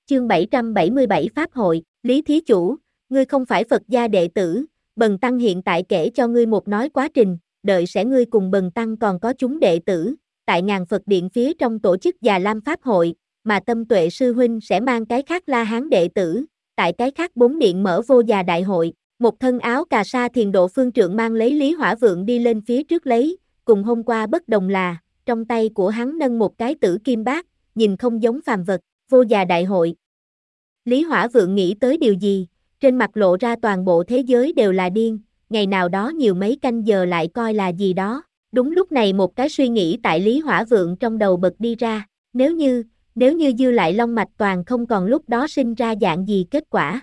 Chương 777 Pháp hội, Lý Thí Chủ, ngươi không phải Phật gia đệ tử, Bần Tăng hiện tại kể cho ngươi một nói quá trình, đợi sẽ ngươi cùng Bần Tăng còn có chúng đệ tử, tại ngàn Phật Điện phía trong tổ chức Già Lam Pháp hội, mà Tâm Tuệ Sư Huynh sẽ mang cái khác La Hán đệ tử, tại cái khác 4 điện mở vô già đại hội, một thân áo cà sa Thiền Độ Phương Trượng mang lấy Lý Hỏa Vượng đi lên phía trước lấy, cùng hôm qua bất đồng là, trong tay của hắn nâng một cái tử kim bát, nhìn không giống phàm vật, vô già đại hội. Lý Hỏa Vượng nghĩ tới điều gì, trên mặt lộ ra toàn bộ thế giới đều là điên, ngày nào đó nhiều mấy canh giờ lại coi là gì đó. Đúng lúc này một cái suy nghĩ tại Lý Hỏa Vượng trong đầu bật đi ra, nếu như dư lại long mạch toàn không còn lúc đó sinh ra dạng gì kết quả.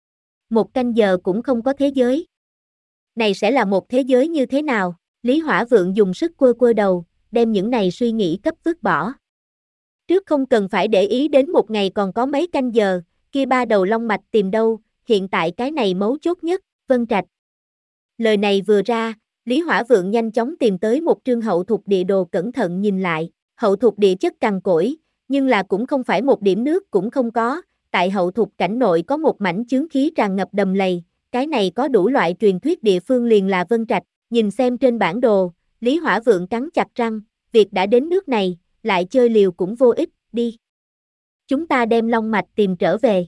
Một canh giờ cũng không có thế giới. Này sẽ là một thế giới như thế nào? Lý Hỏa Vượng dùng sức quơ đầu, đem những này suy nghĩ cấp vứt bỏ. Trước không cần phải để ý đến một ngày còn có mấy canh giờ, kia 3 đầu long mạch tìm đâu, hiện tại cái này mấu chốt nhất, Vân Trạch. Lời này vừa ra, Lý Hỏa Vượng nhanh chóng tìm tới một trương hậu thục địa đồ cẩn thận nhìn lại, hậu thục địa chất cằn cỗi, nhưng là cũng không phải một điểm nước cũng không có, tại hậu thục cảnh nội có một mảnh chướng khí tràn ngập đầm lầy, cái này có đủ loại truyền thuyết địa phương liền là Vân Trạch, nhìn xem trên bản đồ, Lý Hỏa Vượng cắn chặt răng, việc đã đến nước này, lại chơi liều cũng vô ích, đi. Chúng ta đem long mạch tìm trở về.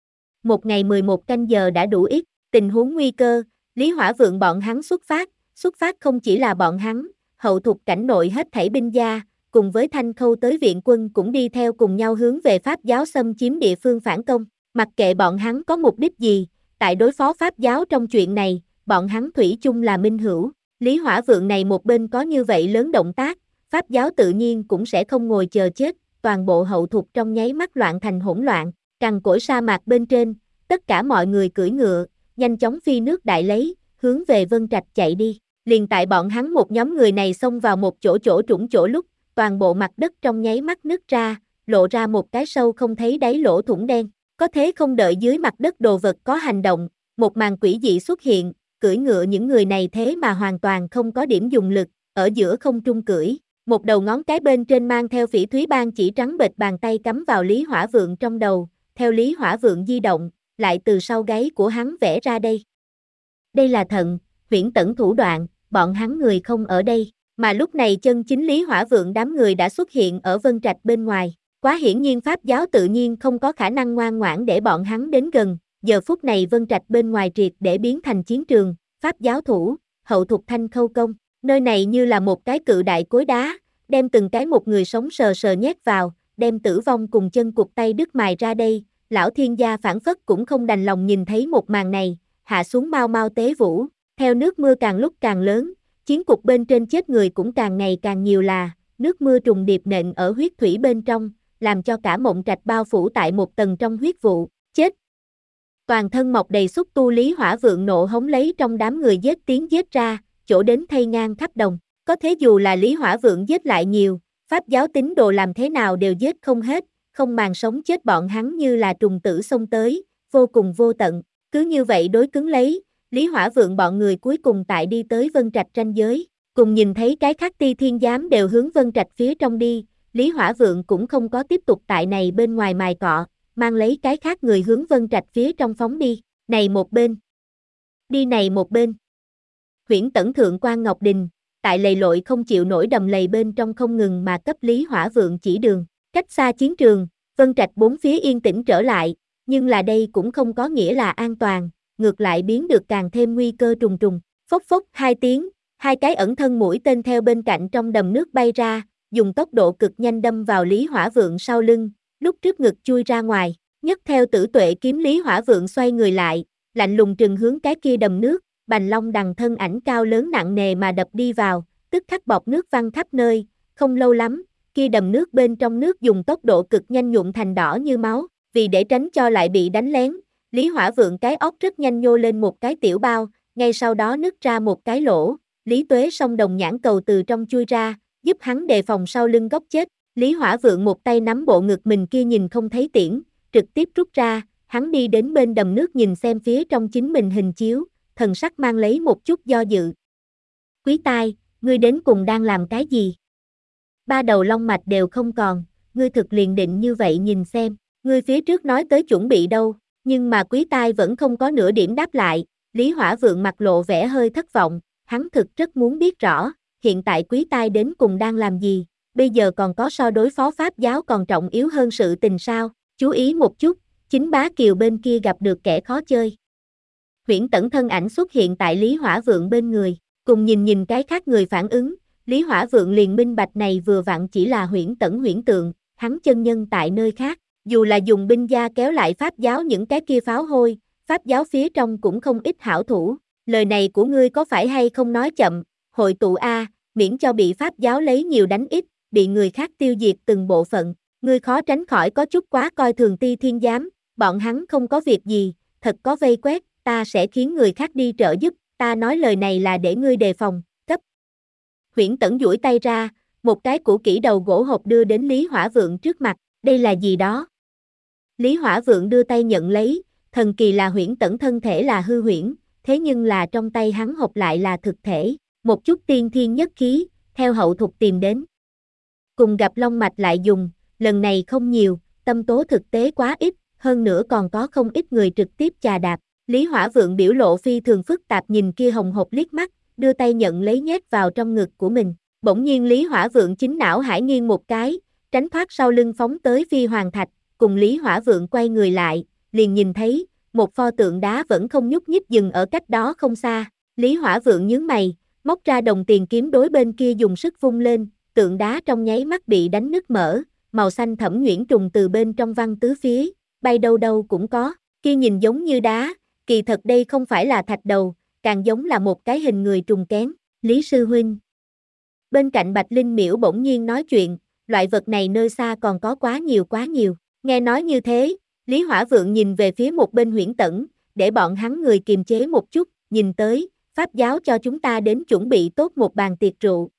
Một ngày 11 canh giờ đã đủ ít, tình huống nguy cơ, Lý Hỏa Vượng bọn hắn xuất phát không chỉ là bọn hắn, hậu thục cảnh nội hết thảy binh gia, cùng với Thanh Khâu tới viện quân cũng đi theo cùng nhau hướng về Pháp giáo xâm chiếm địa phương phản công, mặc kệ bọn hắn có mục đích gì, tại đối phó Pháp giáo trong chuyện này, bọn hắn thủy chung là minh hữu, Lý Hỏa Vượng này một bên có như vậy lớn động tác, Pháp giáo tự nhiên cũng sẽ không ngồi chờ chết, toàn bộ hậu thục trong nháy mắt loạn thành hỗn loạn, cằn cỗi sa mạc bên trên, tất cả mọi người cưỡi ngựa, nhanh chóng phi nước đại lấy, hướng về Vân Trạch chạy đi. Liền tại bọn hắn một nhóm người này xông vào một chỗ trũng chỗ lúc, toàn bộ mặt đất trong nháy mắt nứt ra, lộ ra một cái sâu không thấy đáy lỗ thủng đen. Có thế không đợi dưới mặt đất đồ vật có hành động, một màn quỷ dị xuất hiện, cưỡi ngựa những người này thế mà hoàn toàn không có điểm dùng lực, ở giữa không trung cưỡi. Một đầu ngón cái bên trên mang theo phỉ thúy ban chỉ trắng bệch bàn tay cắm vào Lý Hỏa Vượng trong đầu, theo Lý Hỏa Vượng di động, lại từ sau gáy của hắn vẽ ra đây. Đây là thận, huyễn tẩn thủ đoạn, bọn hắn người không ở đây, mà lúc này chân chính Lý Hỏa Vượng đám người đã xuất hiện ở Vân Trạch bên ngoài. Quá hiển nhiên Pháp giáo tự nhiên không có khả năng ngoan ngoãn để bọn hắn đến gần, giờ phút này Vân Trạch bên ngoài triệt để biến thành chiến trường, Pháp giáo thủ, hậu thục Thanh Khâu công, nơi này như là một cái cự đại cối đá, đem từng cái một người sống sờ sờ nhét vào, đem tử vong cùng chân cụt tay đứt mài ra đây, lão thiên gia phản phất cũng không đành lòng nhìn thấy một màn này, hạ xuống mau mau tế vũ, theo nước mưa càng lúc càng lớn, chiến cục bên trên chết người cũng càng ngày càng nhiều là, nước mưa trùng điệp nện ở huyết thủy bên trong, làm cho cả mộng trạch bao phủ tại một tầng trong huyết vụ, chết. Toàn thân mọc đầy xúc tu Lý Hỏa Vượng nộ hống lấy trong đám người giết tiếng giết ra, chỗ đến thay ngang khắp đồng, có thế dù là Lý Hỏa Vượng giết lại nhiều, Pháp giáo tín đồ làm thế nào đều giết không hết, không màng sống chết bọn hắn như là trùng tử xông tới, vô cùng vô tận, cứ như vậy đối cứng lấy, Lý Hỏa Vượng bọn người cuối cùng tại đi tới Vân Trạch ranh giới, cùng nhìn thấy cái khác Ti Thiên giám đều hướng Vân Trạch phía trong đi, Lý Hỏa Vượng cũng không có tiếp tục tại này bên ngoài mài cọ, mang lấy cái khác người hướng Vân Trạch phía trong phóng đi, này một bên, đi này một bên. Huyễn Tẩn Thượng Quan Ngọc Đình, tại lầy lội không chịu nổi đầm lầy bên trong không ngừng mà cấp Lý Hỏa Vượng chỉ đường, cách xa chiến trường, Vân Trạch bốn phía yên tĩnh trở lại, nhưng là đây cũng không có nghĩa là an toàn, ngược lại biến được càng thêm nguy cơ trùng trùng, phốc phốc hai tiếng, hai cái ẩn thân mũi tên theo bên cạnh trong đầm nước bay ra, dùng tốc độ cực nhanh đâm vào Lý Hỏa Vượng sau lưng, lúc trước ngực chui ra ngoài, nhất theo Tử Tuệ kiếm Lý Hỏa Vượng xoay người lại, lạnh lùng trừng hướng cái kia đầm nước, Bành Long đằng thân ảnh cao lớn nặng nề mà đập đi vào, tức khắc bọt nước văng khắp nơi, không lâu lắm, kia đầm nước bên trong nước dùng tốc độ cực nhanh nhuộm thành đỏ như máu, vì để tránh cho lại bị đánh lén, Lý Hỏa Vượng cái óc rất nhanh nhô lên một cái tiểu bao, ngay sau đó nứt ra một cái lỗ, Lý Tuế song đồng nhãn cầu từ trong chui ra, giúp hắn đề phòng sau lưng góc chết, Lý Hỏa Vượng một tay nắm bộ ngực mình kia nhìn không thấy tiễn, trực tiếp rút ra, hắn đi đến bên đầm nước nhìn xem phía trong chính mình hình chiếu, thần sắc mang lấy một chút do dự. Quý tai, ngươi đến cùng đang làm cái gì? 3 đầu long mạch đều không còn, ngươi thực liền định như vậy nhìn xem, Ngươi phía trước nói tới chuẩn bị đâu, nhưng mà Quý Tai vẫn không có nửa điểm đáp lại, Lý Hỏa Vượng mặt lộ vẻ hơi thất vọng, hắn thực rất muốn biết rõ, hiện tại Quý Tai đến cùng đang làm gì, bây giờ còn có so đối phó Pháp giáo còn trọng yếu hơn sự tình sao, chú ý một chút, chính Bá Kiều bên kia gặp được kẻ khó chơi. Huyễn Tẩn thân ảnh xuất hiện tại Lý Hỏa Vượng bên người, cùng nhìn cái khác người phản ứng, Lý Hỏa Vượng liền minh bạch này vừa vặn chỉ là Huyễn Tẩn huyễn tượng, hắn chân nhân tại nơi khác, dù là dùng binh gia kéo lại Pháp giáo những cái kia pháo hôi, Pháp giáo phía trong cũng không ít hảo thủ, lời này của ngươi có phải hay không nói chậm, hội tụ A, miễn cho bị Pháp giáo lấy nhiều đánh ít, bị người khác tiêu diệt từng bộ phận, ngươi khó tránh khỏi có chút quá coi thường Ti Thiên Giám, bọn hắn không có việc gì, thật có vây quét, ta sẽ khiến người khác đi trợ giúp, ta nói lời này là để ngươi đề phòng, cấp. Huyễn Tẩn duỗi tay ra, một cái cũ kỹ đầu gỗ hộp đưa đến Lý Hỏa Vượng trước mặt, đây là gì đó? Lý Hỏa Vượng đưa tay nhận lấy, thần kỳ là Huyễn Tẩn thân thể là hư huyễn, thế nhưng là trong tay hắn hộp lại là thực thể, một chút tiên thiên nhất khí, theo hậu thục tìm đến. Cùng gặp long mạch lại dùng, lần này không nhiều, tâm tố thực tế quá ít, hơn nữa còn có không ít người trực tiếp chà đạp. Lý Hỏa Vượng biểu lộ phi thường phức tạp nhìn kia hồng hộp liếc mắt, đưa tay nhận lấy nhét vào trong ngực của mình. Bỗng nhiên Lý Hỏa Vượng chính não hải nghiêng một cái, tránh thoát sau lưng phóng tới phi hoàng thạch, cùng Lý Hỏa Vượng quay người lại, liền nhìn thấy, một pho tượng đá vẫn không nhúc nhích dừng ở cách đó không xa. Lý Hỏa Vượng nhướng mày, móc ra đồng tiền kiếm đối bên kia dùng sức vung lên, tượng đá trong nháy mắt bị đánh nứt mở, màu xanh thẫm nhuyễn trùng từ bên trong văng tứ phía, bay đâu đâu cũng có, kia nhìn giống như đá, kỳ thật đây không phải là thạch đầu, càng giống là một cái hình người trùng kén, Lý Sư Huynh. Bên cạnh Bạch Linh Miễu bỗng nhiên nói chuyện, loại vật này nơi xa còn có quá nhiều, nghe nói như thế, Lý Hỏa Vượng nhìn về phía một bên Huyễn Tẩn, để bọn hắn người kiềm chế một chút, nhìn tới, Pháp giáo cho chúng ta đến chuẩn bị tốt một bàn tiệc rượu,